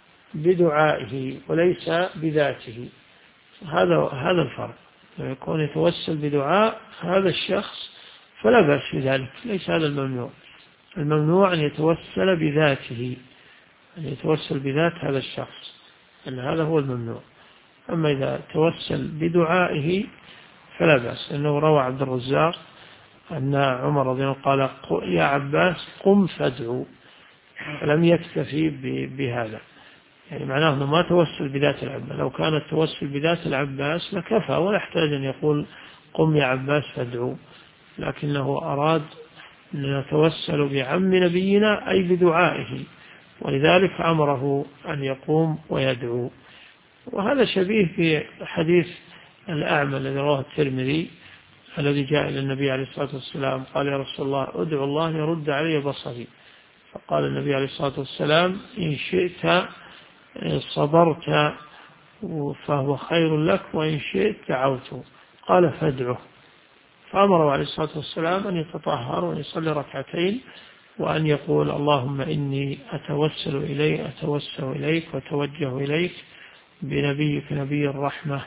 B: بدعائه وليس بذاته. هذا الفرق، يكون يتوسل بدعاء هذا الشخص فلا بأس في ذلك، ليس هذا الممنوع. الممنوع أن يتوسل بذاته، أن يتوسل بذات هذا الشخص، أن هذا هو الممنوع. أما إذا توسل بدعائه فلا بأس، أنه روى عبد الرزاق أن عمر رضي الله عنه قال يا عباس قم فادعو، فلم يكتفي بهذا، يعني معناه أنه ما توسل بذات العباس. لو كان التوسل بذات العباس لكفى ولا يحتاج أن يقول قم يا عباس فادعو، لكنه أراد نتوسل بعم نبينا أي بدعائه، ولذلك أمره أن يقوم ويدعو. وهذا شبيه في حديث الأعمى الذي رواه الترمذي الذي جاء إلى النبي عليه الصلاة والسلام قال: يا رسول الله ادعو الله أن يرد علي بصري. فقال النبي عليه الصلاة والسلام: إن شئت صبرت فهو خير لك، وإن شئت دعوت. قال: فادعه. فأمره عليه الصلاة والسلام أن يتطهر وأن يصلي ركعتين وأن يقول: اللهم إني أتوسل إليك وأتوجه إليك بنبيك نبي الرحمة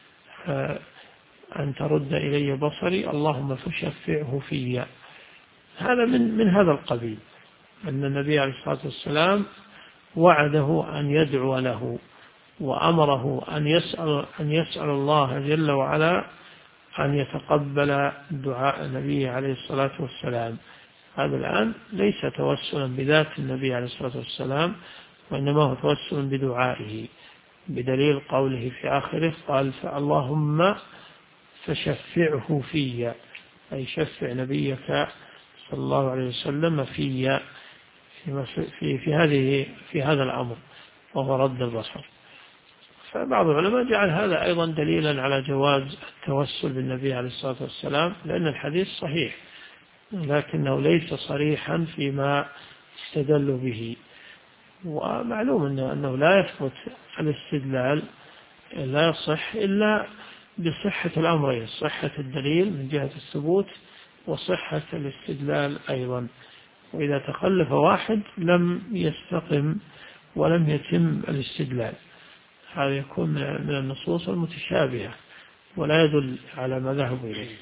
B: أن ترد إلي بصري، اللهم فشفعه في. هذا من هذا القبيل، أن النبي عليه الصلاة والسلام وعده أن يدعو له وأمره أن يسأل الله جل وعلا أن يتقبل دعاء النبي عليه الصلاة والسلام. هذا الآن ليس توسلا بذات النبي عليه الصلاة والسلام، وإنما هو توسل بدعائه، بدليل قوله في آخره قال: اللهم فشفعه في، أي شفع نبيك صلى الله عليه وسلم في هذا الأمر، وهو رد البصر. فبعض العلماء جعل هذا أيضا دليلا على جواز التوسل بالنبي عليه الصلاة والسلام، لأن الحديث صحيح لكنه ليس صريحا فيما استدل به. ومعلوم أنه لا يثبت الاستدلال، لا يصح إلا بصحة الأمرين: صحة الدليل من جهة الثبوت وصحة الاستدلال أيضا. وإذا تخلف واحد لم يستقم ولم يتم الاستدلال. هذا يكون من النصوص المتشابهة ولا يدل على ما ذهب إليه.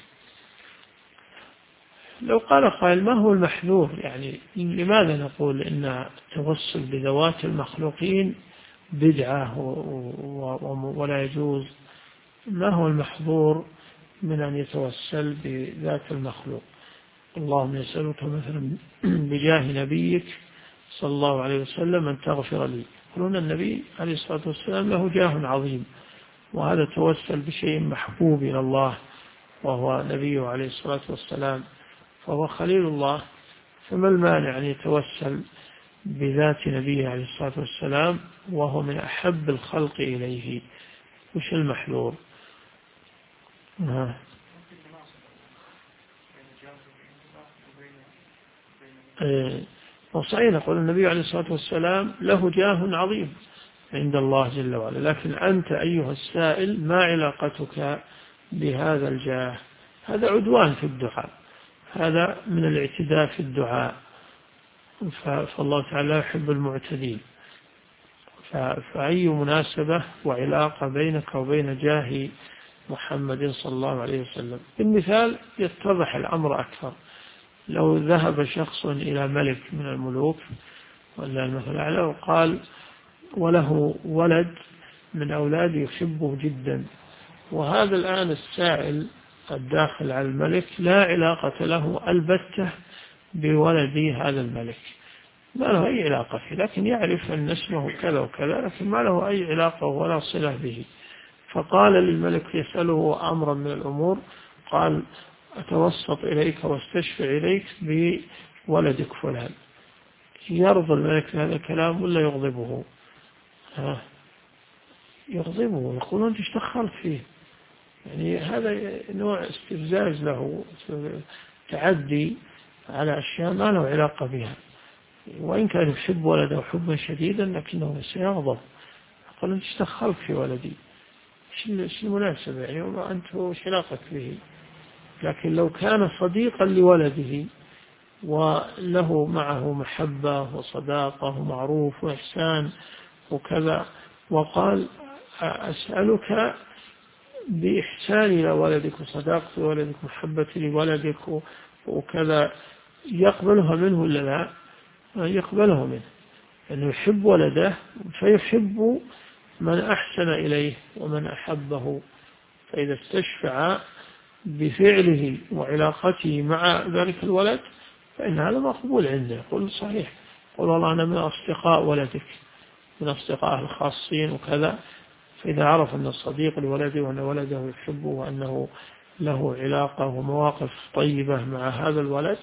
B: لو قال قائل: ما هو المحذور؟ يعني لماذا نقول إن التوسل بذوات المخلوقين بدعة ولا يجوز؟ ما هو المحظور من أن يتوسل بذات المخلوق؟ اللهم يسألك مثلا بجاه نبيك صلى الله عليه وسلم أن تغفر لي. يقولون النبي عليه الصلاة والسلام له جاه عظيم، وهذا توسل بشيء محبوب إلى الله، وهو نبيه عليه الصلاة والسلام، فهو خليل الله. فما المانع أن يتوسل بذات نبيه عليه الصلاة والسلام وهو من أحب الخلق إليه؟ وش المحذور؟ وصحيح نقول النبي عليه الصلاة والسلام له جاه عظيم عند الله جل وعلا، لكن أنت أيها السائل ما علاقتك بهذا الجاه؟ هذا عدوان في الدعاء، هذا من الاعتداء في الدعاء، فالله تعالى يحب المعتدين. فأي مناسبة وعلاقة بينك وبين جاه محمد صلى الله عليه وسلم؟ بالمثال يتضح الأمر أكثر. لو ذهب شخص إلى ملك من الملوك ولا المثل الأعلى وقال وله ولد من أولاده يحبه جدا، وهذا الآن السائل الداخل على الملك لا علاقة له البتة بولد هذا الملك، ما له أي علاقة فيه، لكن يعرف أن اسمه كذا وكذا، لكن ما له أي علاقة ولا صلة به. فقال للملك يسأله أمرا من الأمور، قال: أتوسط إليك واستشفع إليك بولدك فلان. يرضى الملك هذا الكلام ولا يغضبه؟ يغضبه، يقولون أنت اشتخلت فيه. يعني هذا نوع استفزاز له، تعدي على أشياء ما له علاقة بها، وإن كان يحب ولده حبا شديدا لكنه سيغضب. يقول أنت اشتخلت في ولدي، ايش المناسبة يعني؟ وأنت وش علاقتك به؟ لكن لو كان صديقا لولده وله معه محبة وصداقة ومعروف وإحسان وكذا، وقال: أسألك بإحساني إلى ولدك وصداقتي لولدك ومحبتي لولدك وكذا، يقبلها منه ولا لا؟ يقبلها منه، لأنه يحب ولده فيحب من أحسن إليه ومن أحبه. فإذا استشفع بفعله وعلاقته مع ذلك الولد فإن هذا مقبول عنده. يقول صحيح، قل والله أنا من أصدقاء ولدك، من أصدقاء الخاصين وكذا. فإذا عرف أن الصديق لولده وأن ولده يحبه وأنه له علاقة ومواقف طيبة مع هذا الولد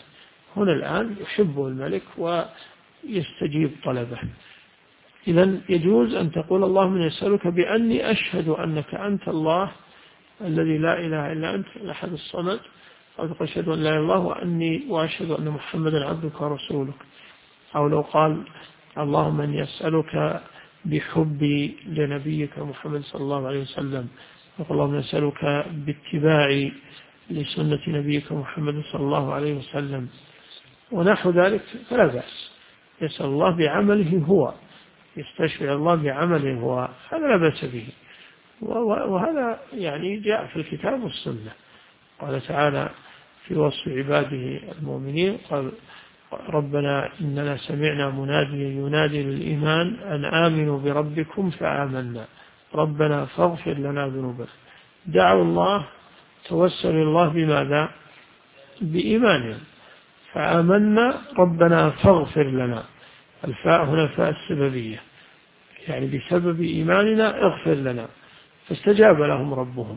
B: هنا الآن يحبه الملك ويستجيب طلبه. إذن يجوز أن تقول اللهم نسألك بأني أشهد أنك أنت الله الذي لا إله إلا أنت الأحد الصمد، أو تقول أشهد أن لا إله إلا الله وأشهد أن محمدا عبدك ورسولك. أو لو قال اللهم أني أسألك بحبي لنبيك محمد صلى الله عليه وسلم، يقول اللهم نسألك باتباعي لسنة نبيك محمد صلى الله عليه وسلم ونحو ذلك، فلا بأس. يسأل الله بعمله هو، يستشفع الله بعمله هو، هذا لا بأس به. وهذا يعني جاء في الكتاب والسنة. قال تعالى في وصف عباده المؤمنين قال ربنا إننا سمعنا مناديا ينادي للإيمان أن آمنوا بربكم فآمنا ربنا فاغفر لنا ذنوبنا. دعوا الله، توسل الله بماذا؟ بإيمانهم، فآمنا ربنا فاغفر لنا. الفاء هنا فاء السببية، يعني بسبب إيماننا اغفر لنا. فاستجاب لهم ربهم،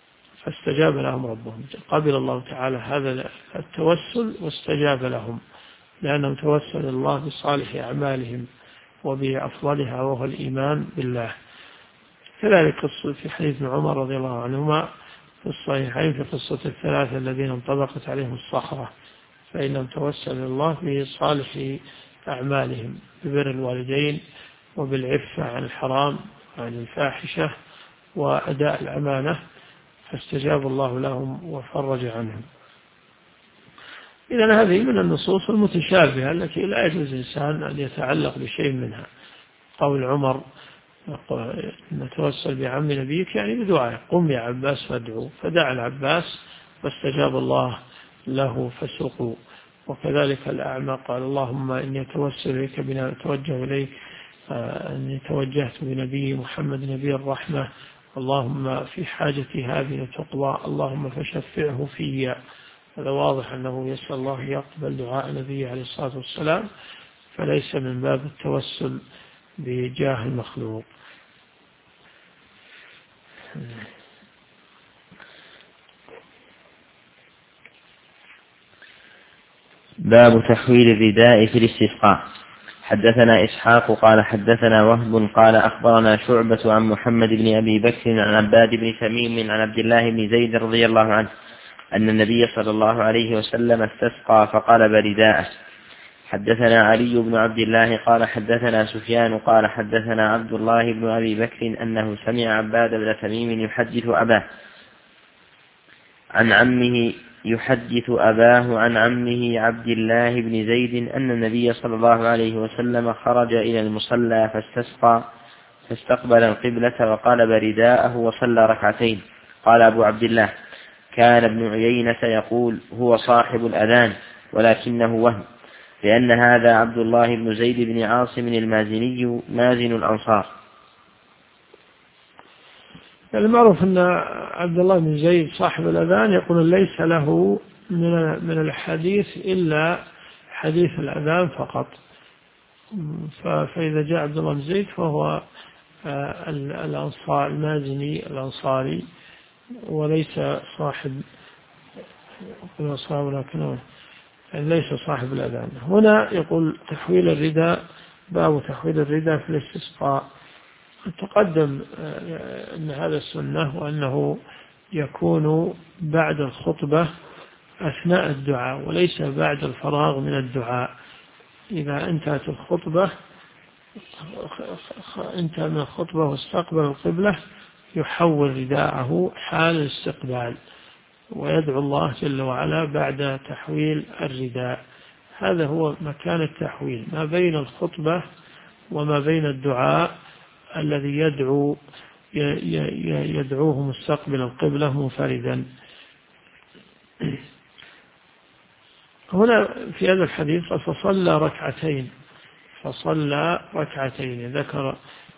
B: قبل الله تعالى هذا التوسل واستجاب لهم، لأنهم توسل الله بصالح أعمالهم وبأفضلها وهو الإيمان بالله. كذلك في حديث ابن عمر رضي الله عنهما في الصحيحين في قصة الثلاثة الذين انطبقت عليهم الصخرة، فإنهم توسل الله بصالح أعمالهم ببر الوالدين وبالعفة عن الحرام وعن الفاحشة وأداء الأمانة، فاستجاب الله لهم وفرج عنهم. إذن هذه من النصوص المتشابهة التي لا يجوز الإنسان أن يتعلق بشيء منها. قول عمر نتوسل بعم نبيك يعني بدعاء، قم يا عباس فادعو، فدعا العباس فاستجاب الله له فسقوا. وكذلك الأعمى قال اللهم إني أتوسل إليك بنا أتوجه إليك أني توجهت بنبي محمد نبي الرحمة، اللهم في حاجتي هذه تقضى اللهم فشفعه في. هذا واضح أنه يسأل الله يقبل دعاء النبي عليه الصلاة والسلام، فليس من باب التوسل بجاه المخلوق.
A: باب تحويل الرداء في الاستسقاء. حدثنا إسحاق قال حدثنا وهب قال أخبرنا شعبة عن محمد بن أبي بكر عن عباد بن تميم عن عبد الله بن زيد رضي الله عنه أن النبي صلى الله عليه وسلم استسقى فقلب رداءه. حدثنا علي بن عبد الله قال حدثنا سفيان قال حدثنا عبد الله بن أبي بكر أنه سمع عباد بن تميم يحدث أباه عن عمه عن عمه عبد الله بن زيد أن النبي صلى الله عليه وسلم خرج إلى المصلى فاستسقى فاستقبل القبلة وقلب رداءه وصلى ركعتين. قال أبو عبد الله كان ابن عيينة يقول هو صاحب الأذان ولكنه وهم، لأن هذا عبد الله بن زيد بن عاصم المازني مازن الأنصار.
B: المعروف أن عبد الله بن زيد صاحب الأذان يقول ليس له من الحديث إلا حديث الأذان فقط. فإذا جاء عبد الله بن زيد فهو الأنصار المازني الأنصاري وليس صاحب ليس صاحب الأذان. هنا يقول تحويل الرداء، باب تحويل الرداء في الاستسقاء. تقدم أن هذا السنة وأنه يكون بعد الخطبة أثناء الدعاء وليس بعد الفراغ من الدعاء. إذا انتهت الخطبة انتهى من الخطبة واستقبل القبلة يحول رداءه حال الاستقبال ويدعو الله جل وعلا بعد تحويل الرداء. هذا هو مكان التحويل ما بين الخطبة وما بين الدعاء الذي يدعوه مستقبل القبلة منفردا. هنا في هذا الحديث فصلى ركعتين ذكر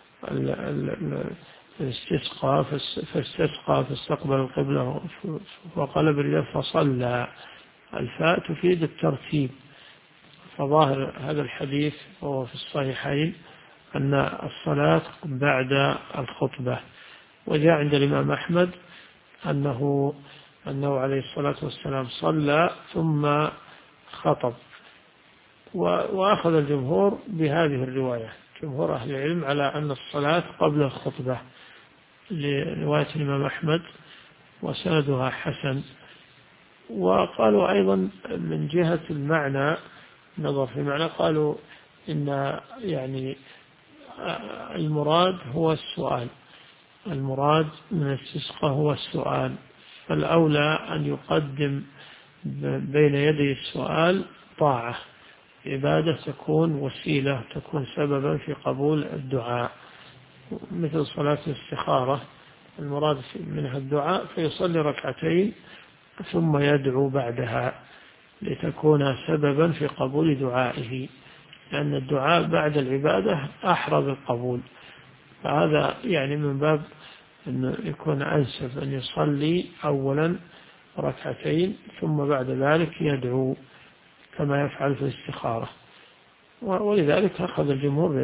B: الاستسقاء فاستسقى فاستقبل القبلة وقلب الرداء فصلى. الفاء تفيد الترتيب، فظاهر هذا الحديث وهو في الصحيحين أن الصلاة بعد الخطبة. وجاء عند الإمام أحمد أنه عليه الصلاة والسلام صلى ثم خطب. وأخذ الجمهور بهذه الرواية، جمهور أهل العلم، على أن الصلاة قبل الخطبة، لرواية الإمام أحمد وسندها حسن. وقالوا أيضا من جهة المعنى، نظر في معنى، قالوا إن يعني المراد هو السؤال، المراد من الاستسقاء هو السؤال، فالأولى أن يقدم بين يدي السؤال طاعة، عبادة تكون وسيلة، تكون سببا في قبول الدعاء، مثل صلاة الاستخارة المراد منها الدعاء، فيصلي ركعتين ثم يدعو بعدها لتكون سببا في قبول دعائه، لأن الدعاء بعد العبادة أحرى بالقبول. فهذا يعني من باب أن يكون أنسب أن يصلي أولا ركعتين ثم بعد ذلك يدعو كما يفعل في الاستخارة. ولذلك أخذ الجمهور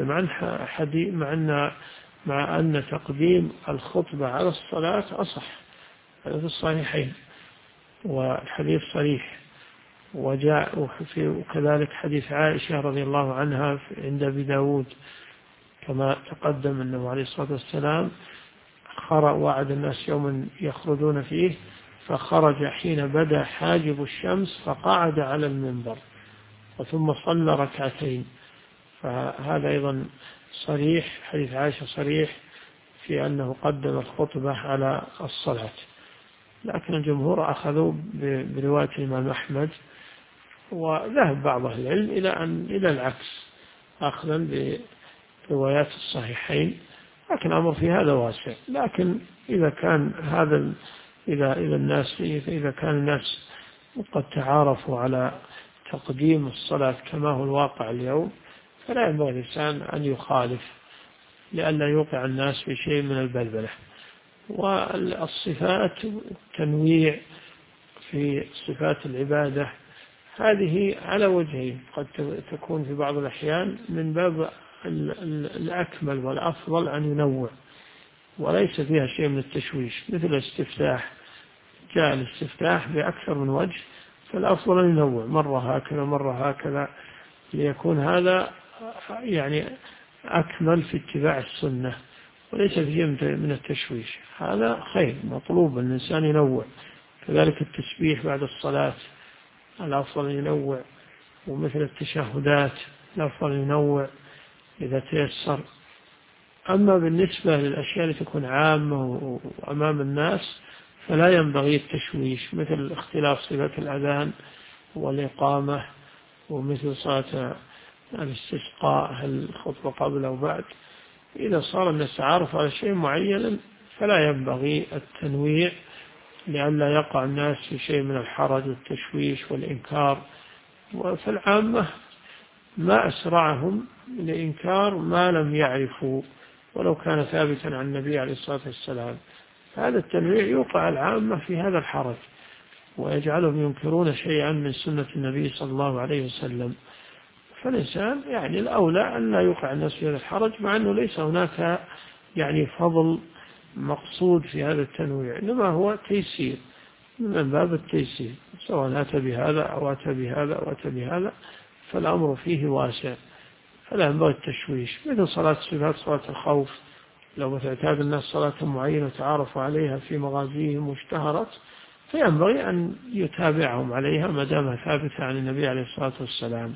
B: مع أن تقديم الخطبة على الصلاة أصح، هذا في الصحيحين والحديث صريح. وجاء وكذلك حديث عائشة رضي الله عنها عند أبي داود كما تقدم أنه عليه الصلاة والسلام وعد الناس يوما يخرجون فيه، فخرج حين بدا حاجب الشمس فقعد على المنبر ثم صلى ركعتين. فهذا أيضا صريح، حديث عائشة صريح في أنه قدم الخطبة على الصلاة. لكن الجمهور أخذوا برواية الإمام أحمد، وذهب بعض أهل العلم إلى العكس، أخذا بروايات الصحيحين. لكن الأمر في هذا واسع. لكن إذا كان الناس قد تعارفوا على تقديم الصلاة كما هو الواقع اليوم، فلا ينبغي الإنسان أن يخالف لئلا يوقع الناس في شيء من البلبلة. والصفات تنويع في صفات العبادة هذه على وجهين، قد تكون في بعض الأحيان من باب الأكمل والأفضل أن ينوع وليس فيها شيء من التشويش، مثل الاستفتاح، جاء الاستفتاح بأكثر من وجه، فالأفضل أن ينوع مرة هكذا مرة هكذا، ليكون هذا يعني أكمل في اتباع السنة وليس فيه من التشويش. هذا خير، مطلوب أن الإنسان ينوع. كذلك التسبيح بعد الصلاة الأفضل ينوع، ومثل التشهدات الأفضل ينوع إذا تيسر. أما بالنسبة للأشياء التي تكون عامة وأمام الناس فلا ينبغي التشويش، مثل اختلاف صفة الأذان والإقامة، ومثل صلاة الاستسقاء هل الخطبة قبل أو بعد. إذا صار الناس عارف على شيء معين فلا ينبغي التنويع لئلا يقع الناس في شيء من الحرج والتشويش والإنكار. وفالعامة ما أسرعهم لإنكار ما لم يعرفوا ولو كان ثابتا عن النبي عليه الصلاة والسلام. هذا التنويع يوقع العامة في هذا الحرج ويجعلهم ينكرون شيئا من سنة النبي صلى الله عليه وسلم. فالإنسان يعني الأولى أن لا يوقع الناس في هذا الحرج، مع أنه ليس هناك يعني فضل مقصود في هذا التنويع، إنما هو تيسير من باب التيسير، سواء أتى بهذا أو أتى بهذا أو أتى بهذا، فالأمر فيه واسع، فلا ينبغي التشويش. مثل صلاة الخوف، لو تعتاد الناس صلاة معينة وتعارفوا عليها في مغازيهم واشتهرت، فينبغي أن يتابعهم عليها ما دامها ثابتة عن النبي عليه الصلاة والسلام.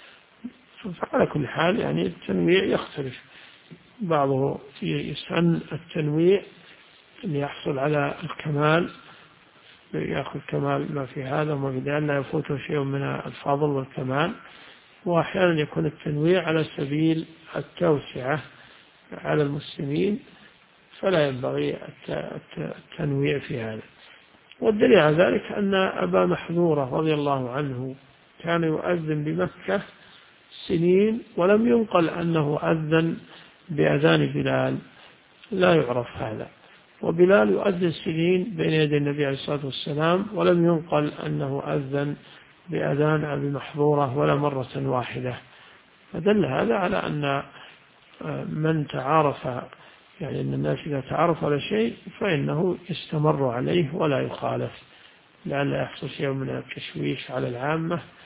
B: فعلى كل حال يعني التنويع يختلف، بعضه يسن التنويع ليحصل على الكمال، يأخذ كمال ما في هذا وما في ذلك، لا يفوته شيء من الفضل والكمال. وأحيانا يكون التنويع على سبيل التوسعة على المسلمين، فلا ينبغي التنويع في هذا. والدليل على ذلك أن أبا محذورة رضي الله عنه كان يؤذن بمكة سنين ولم ينقل أنه أذن بأذان بلال، لا يعرف هذا. وبلال يؤذن سنين بين يدي النبي عليه الصلاة والسلام ولم ينقل أنه أذن بأذان أبي محظورة ولا مرة واحدة. فدل هذا على أن من تعارف، يعني أن الناس إذا تعارف على شيء فإنه يستمر عليه ولا يخالف، لئلا يحصل شيء من التشويش على العامة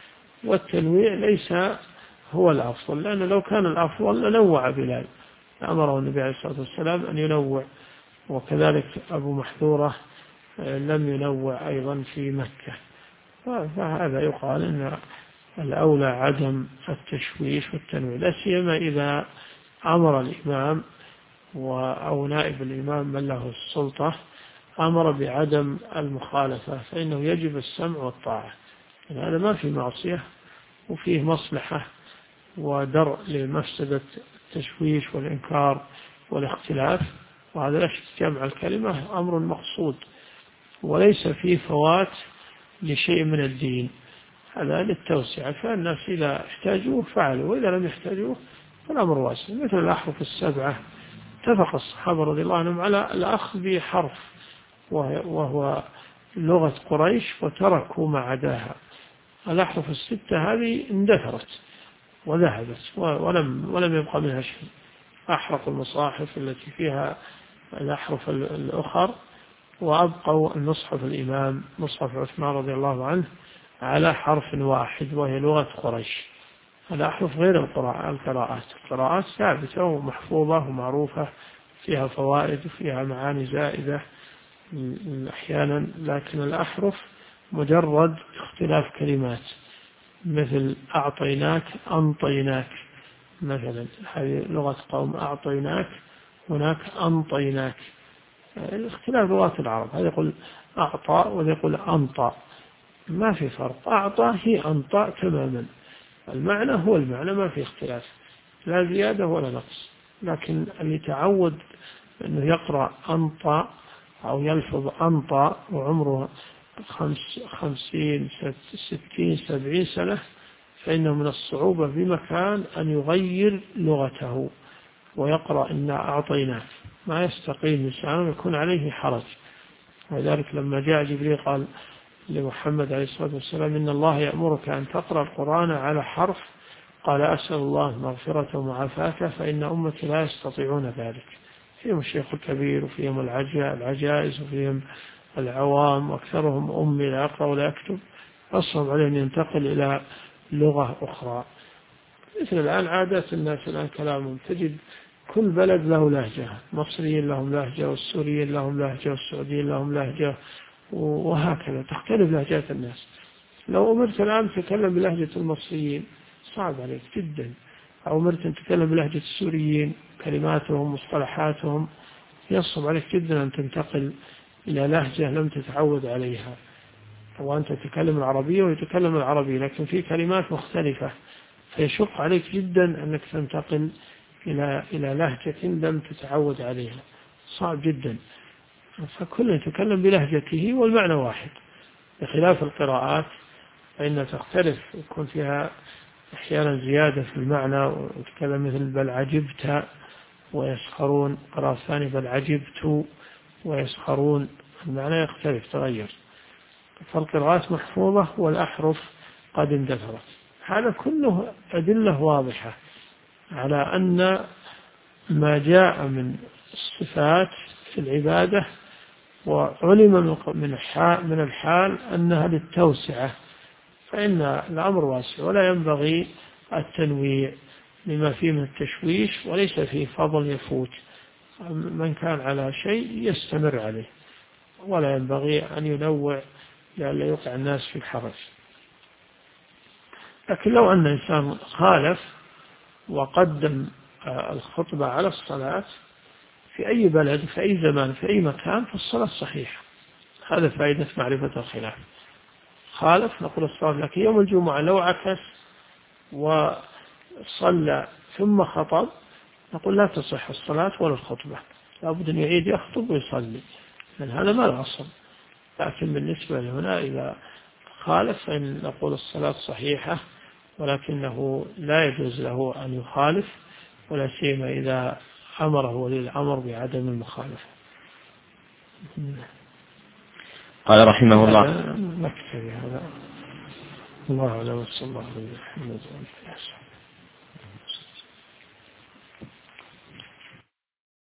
B: والتنويع ليس هو الأفضل، لأن لو كان الأفضل لنوع بلال، أمره النبي عليه الصلاة والسلام أن ينوع. وكذلك أبو محذورة لم ينوع أيضا في مكة. فهذا يقال أن الأولى عدم التشويش والتنويع، لا سيما إذا أمر الإمام أو نائب الإمام من له السلطة أمر بعدم المخالفة، فإنه يجب السمع والطاعة. يعني هذا ما في معصية وفيه مصلحة ودرء لمفسدة التشويش والإنكار والاختلاف، وهذا لا شك جمع الكلمة أمر مقصود وليس فيه فوات لشيء من الدين، هذا للتوسعة، فالناس إذا احتاجوه فعلوا، وإذا لم يحتاجوه فالأمر واسع. مثل الأحرف السبعة اتفق الصحابة رضي الله عنهم على الأخذ بحرف وهو لغة قريش، وتركوا ما عداها. الأحرف الستة هذه اندثرت وذهبت ولم يبقى منها شيء. أحرقوا المصاحف التي فيها الأحرف الأخر، وأبقوا المصحف الإمام مصحف عثمان رضي الله عنه على حرف واحد وهي لغة قريش. الأحرف غير القراءات ثابتة ومحفوظة ومعروفة، فيها فوائد وفيها معاني زائدة أحيانا، لكن الأحرف مجرد اختلاف كلمات، مثل أعطيناك أنطيناك مثلا، هذه لغة قوم أعطيناك، هناك أنطيناك، اختلاف لغات العرب، هذا يقول أعطى وهذا يقول أنطى، ما في فرق، أعطى هي أنطى تماما، المعنى هو المعنى، ما في اختلاف، لا زيادة ولا نقص. لكن اللي تعود أنه يقرأ أنطى أو يلفظ أنطى وعمره 50 60 70 سنة، فإنه من الصعوبة بمكان أن يغير لغته ويقرأ إنا أعطيناه، ما يستقيم لسانه، يكون عليه حرج. ولذلك لما جاء جبريل قال لمحمد عليه الصلاة والسلام إن الله يأمرك أن تقرأ القرآن على حرف، قال أسأل الله مغفرة ومعافاة فإن أمتي لا يستطيعون ذلك، فيهم الشيخ الكبير وفيهم العجائز وفيهم العوام، وأكثرهم أمي لا يقرأ ولا يكتب، أصعب عليه أن ينتقل إلى لغة أخرى. مثل الآن عادات الناس الآن كلامهم، تجد كل بلد له لهجة، مصريين لهم لهجة، والسوريين لهم لهجة، والسعوديين لهم لهجة، وهكذا تختلف لهجات الناس. لو أمرت الآن تتكلم بلهجة المصريين صعب عليك جدا، أو أمرت أن تتكلم بلهجة السوريين كلماتهم مصطلحاتهم، يصعب عليك جدا أن تنتقل إلى لهجة لم تتعود عليها، وأنت تتكلم العربية ويتكلم العربي لكن في كلمات مختلفة، فيشق عليك جدا أنك تنتقل إلى لهجة لم تتعود عليها، صعب جدا. فكل يتكلم بلهجته والمعنى واحد، بخلاف القراءات فإنها تختلف، يكون فيها أحيانا زيادة في المعنى، وتكلم مثل بل عجبت ويسخرون، قراءة ثانية بل عجبت ويسخرون، المعنى يختلف تغير. فالقراءات محفوظة والأحرف قد اندثرت. هذا كله أدلة واضحة على أن ما جاء من الصفات في العبادة وعلم من الحال أنها للتوسعة، فإن الأمر واسع ولا ينبغي التنويع لما فيه من التشويش، وليس فيه فضل يفوت، من كان على شيء يستمر عليه، ولا ينبغي أن ينوع لئلا يوقع الناس في الحرج. لكن لو أن إنسان خالف وقدم الخطبة على الصلاة في أي بلد في أي زمان في أي مكان فالصلاة صحيحة، هذا فائدة معرفة الخلاف. خالف نقول الصلاة، لكن يوم الجمعة لو عكس وصلى ثم خطب نقول لا تصح الصلاة ولا الخطبة، لابد أن يعيد يخطب ويصلي، لأن هذا ما الأصل. لكن بالنسبة لهنا إذا خالف فإن نقول الصلاة صحيحة، ولكنه لا يجوز له أن يخالف، ولا سيما إذا أمره ولي الأمر بعدم المخالفة.
A: قال رحمه الله
B: نكتفي هذا، الله أعلم، صلى الله عليه وسلم.